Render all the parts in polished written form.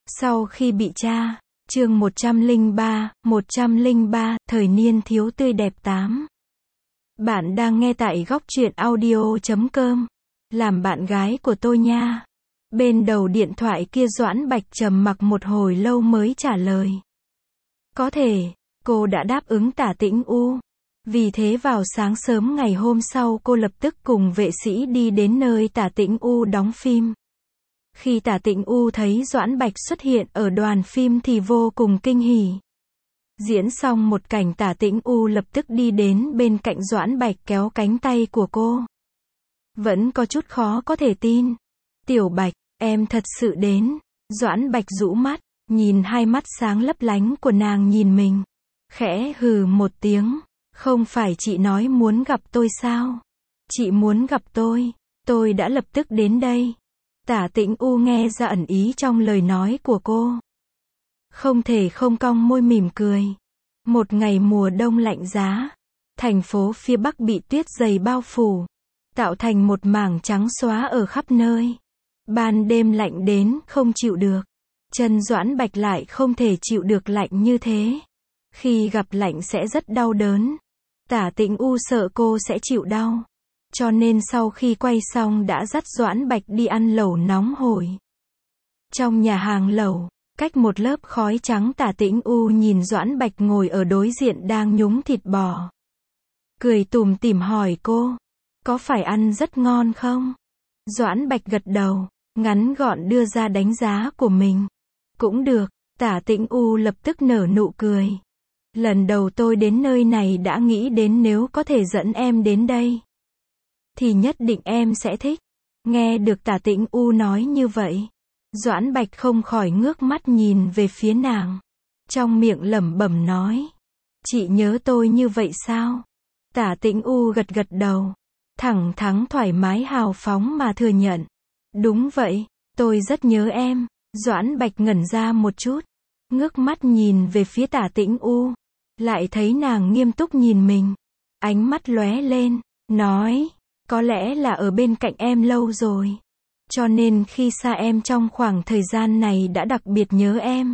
Sau khi bị tra, chương 103, thời niên thiếu tươi đẹp 8. Bạn đang nghe tại góc truyện audio.com. Làm bạn gái của tôi nha. Bên đầu điện thoại kia Doãn Bạch trầm mặc một hồi lâu mới trả lời. Có thể, cô đã đáp ứng Tả Tĩnh U. Vì thế vào sáng sớm ngày hôm sau cô lập tức cùng vệ sĩ đi đến nơi Tả Tĩnh U đóng phim. Khi Tả Tĩnh U thấy Doãn Bạch xuất hiện ở đoàn phim thì vô cùng kinh hỉ. Diễn xong một cảnh Tả Tĩnh U lập tức đi đến bên cạnh Doãn Bạch kéo cánh tay của cô. Vẫn có chút khó có thể tin. Tiểu Bạch, em thật sự đến. Doãn Bạch rũ mắt, nhìn hai mắt sáng lấp lánh của nàng nhìn mình. Khẽ hừ một tiếng. Không phải chị nói muốn gặp tôi sao? Chị muốn gặp tôi đã lập tức đến đây. Tả Tĩnh U nghe ra ẩn ý trong lời nói của cô. Không thể không cong môi mỉm cười. Một ngày mùa đông lạnh giá, thành phố phía Bắc bị tuyết dày bao phủ, tạo thành một mảng trắng xóa ở khắp nơi. Ban đêm lạnh đến không chịu được. Chân Doãn Bạch lại không thể chịu được lạnh như thế. Khi gặp lạnh sẽ rất đau đớn. Tả Tĩnh U sợ cô sẽ chịu đau. Cho nên sau khi quay xong đã dắt Doãn Bạch đi ăn lẩu nóng hổi. Trong nhà hàng lẩu, cách một lớp khói trắng Tả Tĩnh U nhìn Doãn Bạch ngồi ở đối diện đang nhúng thịt bò. Cười tủm tỉm hỏi cô, có phải ăn rất ngon không? Doãn Bạch gật đầu, ngắn gọn đưa ra đánh giá của mình. Cũng được, Tả Tĩnh U lập tức nở nụ cười. Lần đầu tôi đến nơi này đã nghĩ đến nếu có thể dẫn em đến đây thì nhất định em sẽ thích. Nghe được Tả Tĩnh U nói như vậy, Doãn Bạch không khỏi ngước mắt nhìn về phía nàng. Trong miệng lẩm bẩm nói, chị nhớ tôi như vậy sao? Tả Tĩnh U gật gật đầu, thẳng thắn thoải mái hào phóng mà thừa nhận. Đúng vậy, tôi rất nhớ em. Doãn Bạch ngẩn ra một chút, ngước mắt nhìn về phía Tả Tĩnh U, lại thấy nàng nghiêm túc nhìn mình. Ánh mắt lóe lên, nói, có lẽ là ở bên cạnh em lâu rồi. Cho nên khi xa em trong khoảng thời gian này đã đặc biệt nhớ em.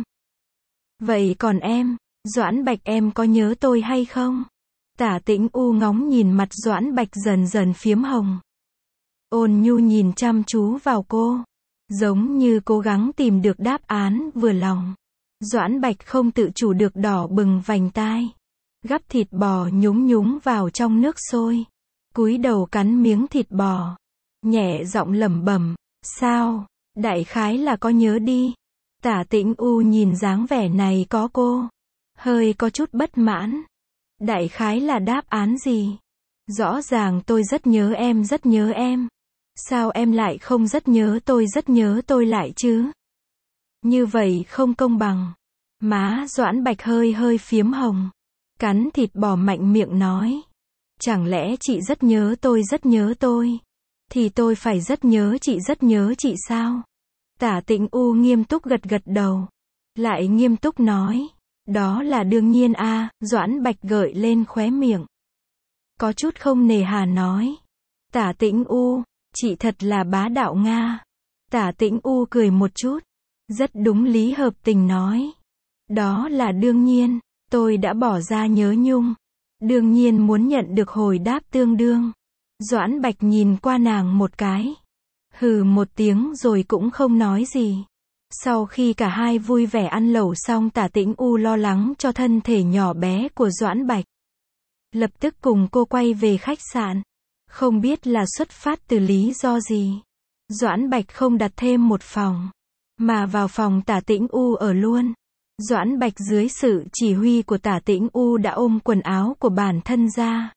Vậy còn em, Doãn Bạch em có nhớ tôi hay không? Tả Tĩnh U ngóng nhìn mặt Doãn Bạch dần dần phiếm hồng. Ôn nhu nhìn chăm chú vào cô, giống như cố gắng tìm được đáp án vừa lòng. Doãn Bạch không tự chủ được đỏ bừng vành tai. Gắp thịt bò nhúng nhúng vào trong nước sôi. Cúi đầu cắn miếng thịt bò. Nhẹ giọng lẩm bẩm, sao, đại khái là có nhớ đi. Tả Tĩnh U nhìn dáng vẻ này có cô, hơi có chút bất mãn. Đại khái là đáp án gì? Rõ ràng tôi rất nhớ em. Sao em lại không rất nhớ tôi lại chứ? Như vậy không công bằng. Má Doãn Bạch hơi phiếm hồng. Cắn thịt bò mạnh miệng nói. Chẳng lẽ chị rất nhớ tôi? Thì tôi phải rất nhớ chị sao? Tả Tĩnh U nghiêm túc gật gật đầu. Lại nghiêm túc nói. Đó là đương nhiên a. Doãn Bạch gợi lên khóe miệng. Có chút không nề hà nói. Tả Tĩnh U, chị thật là bá đạo Nga. Tả Tĩnh U cười một chút. Rất đúng lý hợp tình nói. Đó là đương nhiên, tôi đã bỏ ra nhớ nhung. Đương nhiên muốn nhận được hồi đáp tương đương. Doãn Bạch nhìn qua nàng một cái. Hừ một tiếng rồi cũng không nói gì. Sau khi cả hai vui vẻ ăn lẩu xong Tả Tĩnh U lo lắng cho thân thể nhỏ bé của Doãn Bạch. Lập tức cùng cô quay về khách sạn. Không biết là xuất phát từ lý do gì. Doãn Bạch không đặt thêm một phòng, mà vào phòng Tả Tĩnh U ở luôn. Doãn Bạch dưới sự chỉ huy của Tả Tĩnh U đã ôm quần áo của bản thân ra.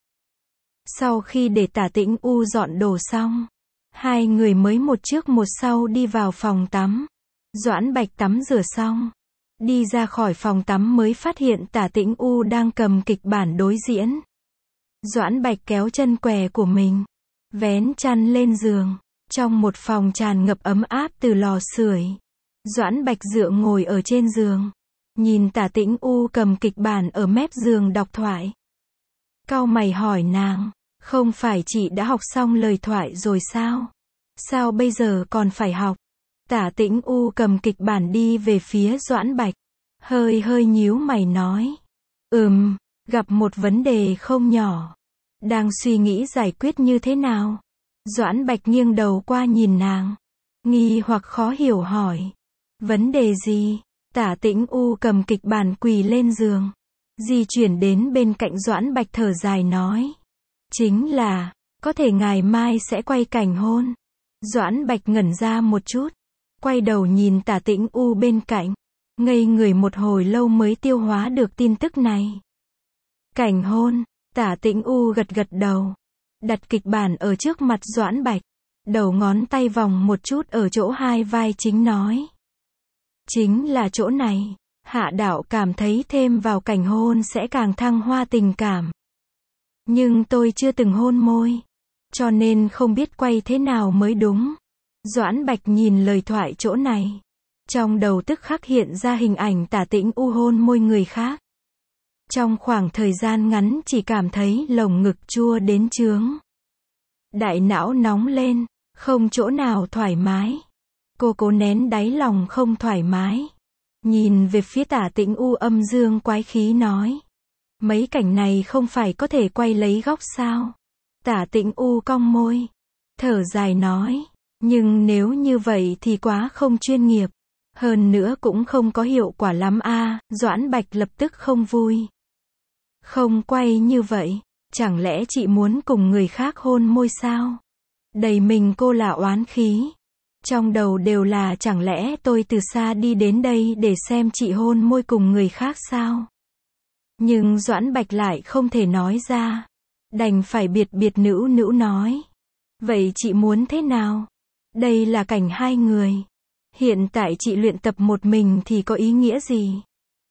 Sau khi để Tả Tĩnh U dọn đồ xong, hai người mới một trước một sau đi vào phòng tắm. Doãn Bạch tắm rửa xong, đi ra khỏi phòng tắm mới phát hiện Tả Tĩnh U đang cầm kịch bản đối diễn. Doãn Bạch kéo chân què của mình, vén chăn lên giường. Trong một phòng tràn ngập ấm áp từ lò sưởi, Doãn Bạch dựa ngồi ở trên giường, nhìn Tả Tĩnh U cầm kịch bản ở mép giường đọc thoại. Cau mày hỏi nàng, không phải chị đã học xong lời thoại rồi sao? Sao bây giờ còn phải học? Tả Tĩnh U cầm kịch bản đi về phía Doãn Bạch. Hơi hơi nhíu mày nói. Gặp một vấn đề không nhỏ. Đang suy nghĩ giải quyết như thế nào? Doãn Bạch nghiêng đầu qua nhìn nàng. Nghi hoặc khó hiểu hỏi. Vấn đề gì? Tả Tĩnh U cầm kịch bản quỳ lên giường. Di chuyển đến bên cạnh Doãn Bạch thở dài nói. Chính là, có thể ngày mai sẽ quay cảnh hôn. Doãn Bạch ngẩn ra một chút. Quay đầu nhìn Tả Tĩnh U bên cạnh. Ngây người một hồi lâu mới tiêu hóa được tin tức này. Cảnh hôn, Tả Tĩnh U gật gật đầu. Đặt kịch bản ở trước mặt Doãn Bạch. Đầu ngón tay vòng một chút ở chỗ hai vai chính nói. Chính là chỗ này. Hạ đạo cảm thấy thêm vào cảnh hôn sẽ càng thăng hoa tình cảm. Nhưng tôi chưa từng hôn môi. Cho nên không biết quay thế nào mới đúng. Doãn Bạch nhìn lời thoại chỗ này. Trong đầu tức khắc hiện ra hình ảnh Tả Tĩnh U hôn môi người khác. Trong khoảng thời gian ngắn chỉ cảm thấy lồng ngực chua đến chướng. Đại não nóng lên, không chỗ nào thoải mái. Cô cố nén đáy lòng không thoải mái. Nhìn về phía Tả Tĩnh U âm dương quái khí nói. Mấy cảnh này không phải có thể quay lấy góc sao? Tả Tĩnh U cong môi. Thở dài nói. Nhưng nếu như vậy thì quá không chuyên nghiệp. Hơn nữa cũng không có hiệu quả lắm a. Doãn Bạch lập tức không vui. Không quay như vậy. Chẳng lẽ chị muốn cùng người khác hôn môi sao? Đầy mình cô là oán khí. Trong đầu đều là chẳng lẽ tôi từ xa đi đến đây để xem chị hôn môi cùng người khác sao? Nhưng Doãn Bạch lại không thể nói ra. Đành phải biệt biệt nữu nữu nói. Vậy chị muốn thế nào? Đây là cảnh hai người. Hiện tại chị luyện tập một mình thì có ý nghĩa gì?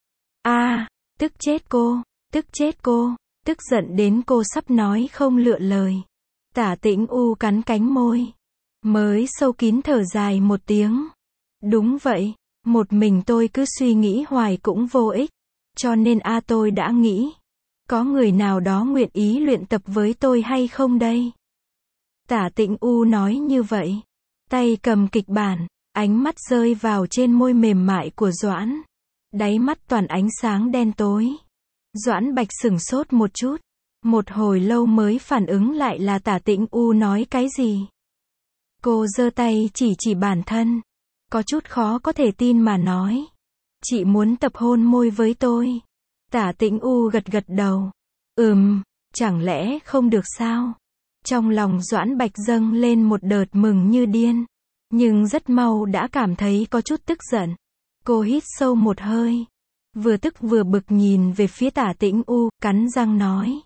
Tức chết cô, tức chết cô, tức giận đến cô sắp nói không lựa lời. Tả Tĩnh U cắn cánh môi. Mới sâu kín thở dài một tiếng. Đúng vậy, một mình tôi cứ suy nghĩ hoài cũng vô ích. Cho nên tôi đã nghĩ. Có người nào đó nguyện ý luyện tập với tôi hay không đây? Tả Tĩnh U nói như vậy. Tay cầm kịch bản, ánh mắt rơi vào trên môi mềm mại của Doãn. Đáy mắt toàn ánh sáng đen tối. Doãn Bạch sửng sốt một chút. Một hồi lâu mới phản ứng lại là Tả Tĩnh U nói cái gì. Cô giơ tay chỉ bản thân. Có chút khó có thể tin mà nói. Chị muốn tập hôn môi với tôi. Tả Tĩnh U gật gật đầu. Chẳng lẽ không được sao? Trong lòng Doãn Bạch dâng lên một đợt mừng như điên. Nhưng rất mau đã cảm thấy có chút tức giận. Cô hít sâu một hơi. Vừa tức vừa bực nhìn về phía Tả Tĩnh U, cắn răng nói.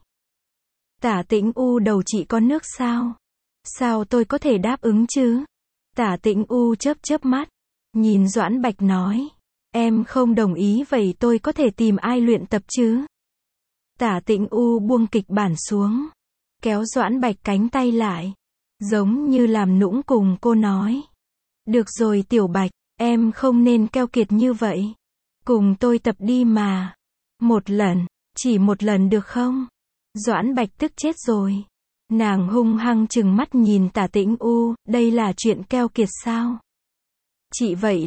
Tả Tĩnh U đầu chị có nước sao? Sao tôi có thể đáp ứng chứ? Tả Tĩnh U chớp mắt. Nhìn Doãn Bạch nói. Em không đồng ý vậy tôi có thể tìm ai luyện tập chứ? Tả Tĩnh U buông kịch bản xuống. Kéo Doãn Bạch cánh tay lại. Giống như làm nũng cùng cô nói. Được rồi Tiểu Bạch, em không nên keo kiệt như vậy. Cùng tôi tập đi mà. Một lần, chỉ một lần được không? Doãn Bạch tức chết rồi. Nàng hung hăng trừng mắt nhìn Tả Tĩnh U, đây là chuyện keo kiệt sao? Chị vậy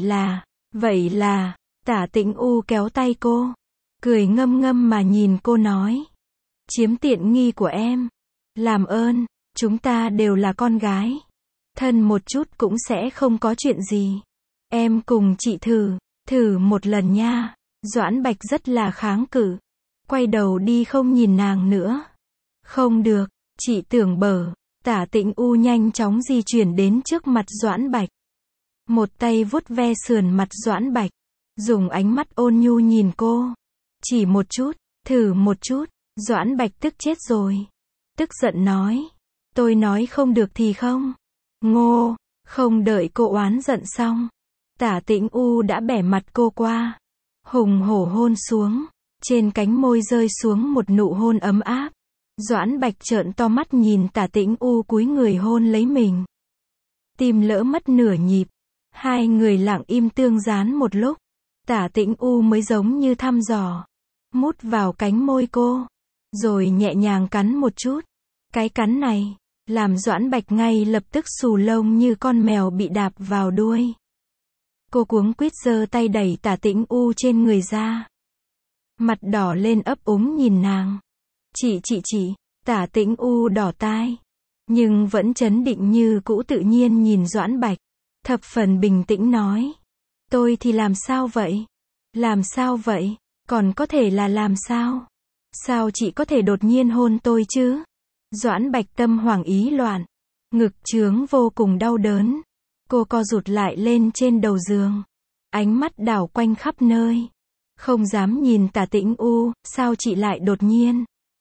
là, Tả Tĩnh U kéo tay cô. Cười ngâm ngâm mà nhìn cô nói. Chiếm tiện nghi của em. Làm ơn, chúng ta đều là con gái. Thân một chút cũng sẽ không có chuyện gì. Em cùng chị thử một lần nha. Doãn Bạch rất là kháng cự. Quay đầu đi không nhìn nàng nữa. Không được, chị tưởng bở. Tả Tĩnh U nhanh chóng di chuyển đến trước mặt Doãn Bạch. Một tay vuốt ve sườn mặt Doãn Bạch. Dùng ánh mắt ôn nhu nhìn cô. Chỉ một chút, thử một chút. Doãn Bạch tức chết rồi. Tức giận nói. Tôi nói không được thì không. Ngô, không đợi cô oán giận xong. Tả Tĩnh U đã bẻ mặt cô qua. Hùng hổ hôn xuống. Trên cánh môi rơi xuống một nụ hôn ấm áp. Doãn Bạch trợn to mắt nhìn Tả Tĩnh U cúi người hôn lấy mình. Tim lỡ mất nửa nhịp. Hai người lặng im tương dán một lúc. Tả Tĩnh U mới giống như thăm dò. Mút vào cánh môi cô. Rồi nhẹ nhàng cắn một chút. Cái cắn này làm Doãn Bạch ngay lập tức xù lông như con mèo bị đạp vào đuôi. Cô cuống quýt giơ tay đẩy Tả Tĩnh U trên người ra. Mặt đỏ lên ấp úng nhìn nàng. Chị, Tả Tĩnh U đỏ tai. Nhưng vẫn trấn định như cũ, tự nhiên nhìn Doãn Bạch. Thập phần bình tĩnh nói. Tôi thì làm sao vậy? Làm sao vậy? Còn có thể là làm sao? Sao chị có thể đột nhiên hôn tôi chứ? Doãn Bạch tâm hoảng ý loạn. Ngực trướng vô cùng đau đớn. Cô co rụt lại lên trên đầu giường. Ánh mắt đảo quanh khắp nơi. Không dám nhìn Tả Tĩnh U, sao chị lại đột nhiên?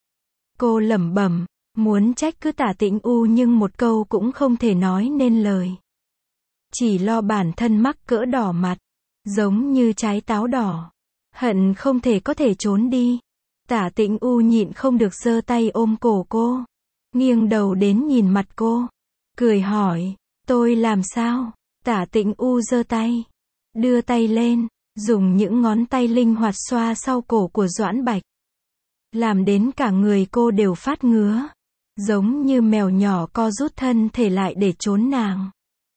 Cô lẩm bẩm, muốn trách cứ Tả Tĩnh U nhưng một câu cũng không thể nói nên lời. Chỉ lo bản thân mắc cỡ đỏ mặt, giống như trái táo đỏ. Hận không thể có thể trốn đi. Tả Tĩnh U nhịn không được giơ tay ôm cổ cô. Nghiêng đầu đến nhìn mặt cô. Cười hỏi, tôi làm sao? Tả Tĩnh U giơ tay. Đưa tay lên, dùng những ngón tay linh hoạt xoa sau cổ của Doãn Bạch. Làm đến cả người cô đều phát ngứa. Giống như mèo nhỏ co rút thân thể lại để trốn nàng.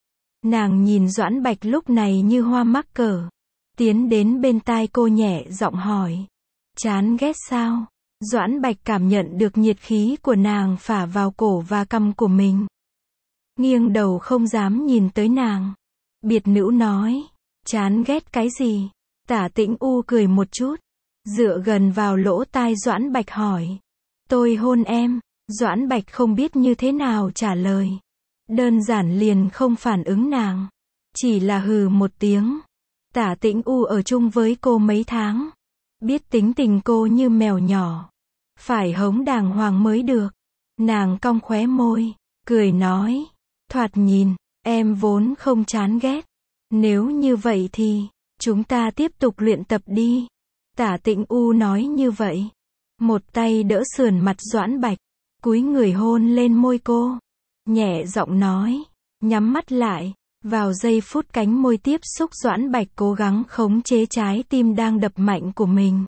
Nàng nhìn Doãn Bạch lúc này như hoa mắc cỡ. Tiến đến bên tai cô nhẹ giọng hỏi. Chán ghét sao? Doãn Bạch cảm nhận được nhiệt khí của nàng phả vào cổ và cằm của mình. Nghiêng đầu không dám nhìn tới nàng. Biệt nữ nói. Chán ghét cái gì? Tả Tĩnh U cười một chút. Dựa gần vào lỗ tai Doãn Bạch hỏi. Tôi hôn em. Doãn Bạch không biết như thế nào trả lời. Đơn giản liền không phản ứng nàng. Chỉ là hừ một tiếng. Tả Tĩnh U ở chung với cô mấy tháng. Biết tính tình cô như mèo nhỏ. Phải hống đàng hoàng mới được. Nàng cong khóe môi. Cười nói. Thoạt nhìn, em vốn không chán ghét. Nếu như vậy thì, chúng ta tiếp tục luyện tập đi. Tả Tĩnh U nói như vậy. Một tay đỡ sườn mặt Doãn Bạch. Cúi người hôn lên môi cô. Nhẹ giọng nói. Nhắm mắt lại. Vào giây phút cánh môi tiếp xúc, Doãn Bạch cố gắng khống chế trái tim đang đập mạnh của mình.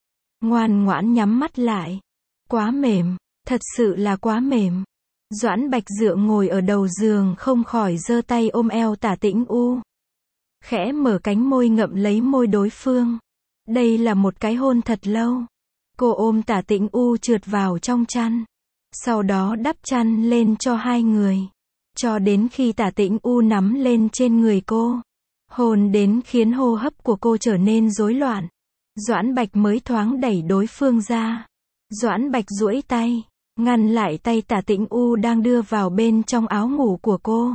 Ngoan ngoãn nhắm mắt lại. Quá mềm. Thật sự là quá mềm. Doãn Bạch dựa ngồi ở đầu giường không khỏi giơ tay ôm eo Tả Tĩnh U. Khẽ mở cánh môi ngậm lấy môi đối phương. Đây là một cái hôn thật lâu. Cô ôm Tả Tĩnh U trượt vào trong chăn. Sau đó đắp chăn lên cho hai người. Cho đến khi Tả Tĩnh U nắm lên trên người cô. Hôn đến khiến hô hấp của cô trở nên rối loạn. Doãn Bạch mới thoáng đẩy đối phương ra. Doãn Bạch duỗi tay. Ngăn lại tay Tả Tĩnh U đang đưa vào bên trong áo ngủ của cô.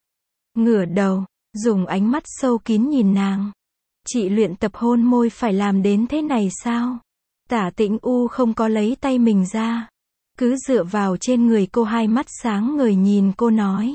Ngửa đầu. Dùng ánh mắt sâu kín nhìn nàng. Chị luyện tập hôn môi phải làm đến thế này sao? Tả Tĩnh U không có lấy tay mình ra. Cứ dựa vào trên người cô, hai mắt sáng ngời nhìn cô nói.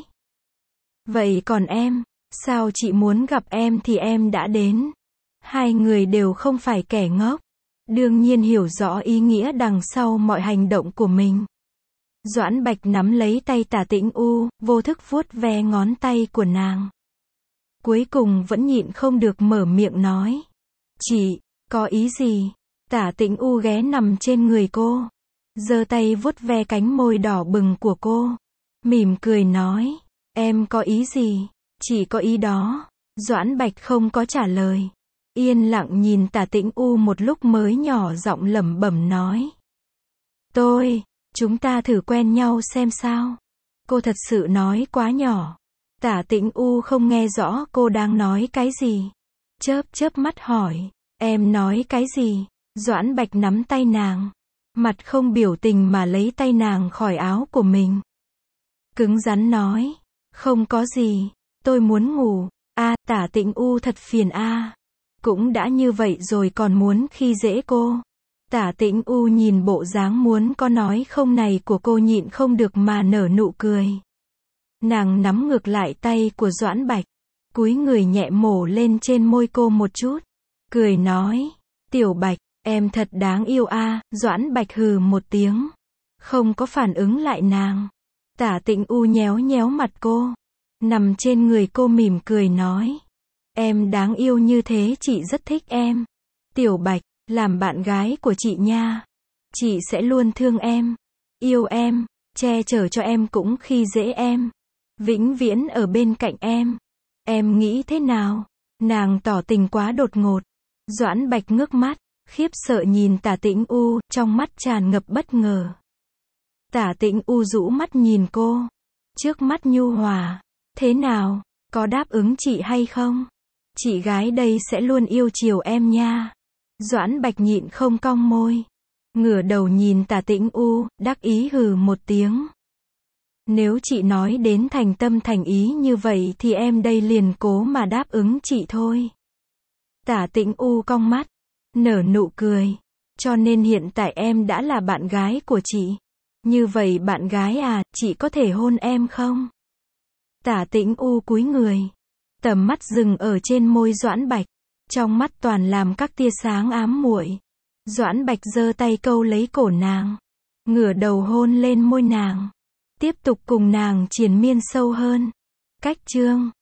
Vậy còn em, sao chị muốn gặp em thì em đã đến. Hai người đều không phải kẻ ngốc. Đương nhiên hiểu rõ ý nghĩa đằng sau mọi hành động của mình. Doãn Bạch nắm lấy tay Tả Tĩnh U, vô thức vuốt ve ngón tay của nàng. Cuối cùng vẫn nhịn không được mở miệng nói. Chị, có ý gì? Tả Tĩnh U ghé nằm trên người cô. Giơ tay vuốt ve cánh môi đỏ bừng của cô. Mỉm cười nói. Em có ý gì? Chỉ có ý đó. Doãn Bạch không có trả lời. Yên lặng nhìn Tả Tĩnh U một lúc mới nhỏ giọng lẩm bẩm nói. Chúng ta thử quen nhau xem sao. Cô thật sự nói quá nhỏ. Tả Tĩnh U không nghe rõ cô đang nói cái gì. Chớp mắt hỏi. Em nói cái gì? Doãn Bạch nắm tay nàng. Mặt không biểu tình mà lấy tay nàng khỏi áo của mình. Cứng rắn nói. Không có gì. Tôi muốn ngủ. Tả Tĩnh U thật phiền Cũng đã như vậy rồi còn muốn khi dễ cô. Tả Tĩnh U nhìn bộ dáng muốn có nói không này của cô nhịn không được mà nở nụ cười. Nàng nắm ngược lại tay của Doãn Bạch. Cúi người nhẹ mổ lên trên môi cô một chút. Cười nói. Tiểu Bạch, em thật đáng yêu Doãn Bạch hừ một tiếng. Không có phản ứng lại nàng. Tả Tĩnh U nhéo nhéo mặt cô. Nằm trên người cô mỉm cười nói. Em đáng yêu như thế chị rất thích em. Tiểu Bạch, làm bạn gái của chị nha. Chị sẽ luôn thương em. Yêu em. Che chở cho em cũng khi dễ em. Vĩnh viễn ở bên cạnh em. Em nghĩ thế nào? Nàng tỏ tình quá đột ngột. Doãn Bạch ngước mắt, khiếp sợ nhìn Tả Tĩnh U, trong mắt tràn ngập bất ngờ. Tả Tĩnh U rũ mắt nhìn cô. Trước mắt nhu hòa. Thế nào? Có đáp ứng chị hay không? Chị gái đây sẽ luôn yêu chiều em nha. Doãn Bạch nhịn không cong môi. Ngửa đầu nhìn Tả Tĩnh U, đắc ý hừ một tiếng. Nếu chị nói đến thành tâm thành ý như vậy thì em đây liền cố mà đáp ứng chị thôi. Tả Tĩnh U cong mắt, nở nụ cười. Cho nên hiện tại em đã là bạn gái của chị. Như vậy bạn gái à, chị có thể hôn em không? Tả Tĩnh U cúi người. Tầm mắt dừng ở trên môi Doãn Bạch. Trong mắt toàn làm các tia sáng ám muội. Doãn Bạch giơ tay câu lấy cổ nàng. Ngửa đầu hôn lên môi nàng. Tiếp tục cùng nàng triền miên sâu hơn. Cách chương